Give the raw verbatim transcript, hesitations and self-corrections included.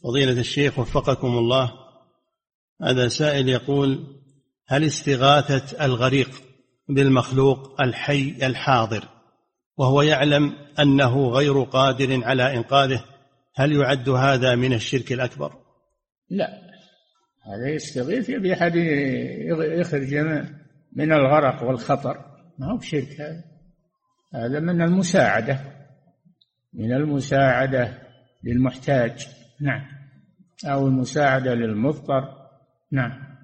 فضيلة الشيخ وفقكم الله، هذا سائل يقول: هل استغاثة الغريق بالمخلوق الحي الحاضر وهو يعلم أنه غير قادر على إنقاذه، هل يعد هذا من الشرك الأكبر؟ لا، هذا يستغيث يبي أحد يخرج من الغرق والخطر، ما هو بشرك، هذا هذا من المساعدة من المساعدة للمحتاج، نعم، أو المساعدة للمضطر، نعم.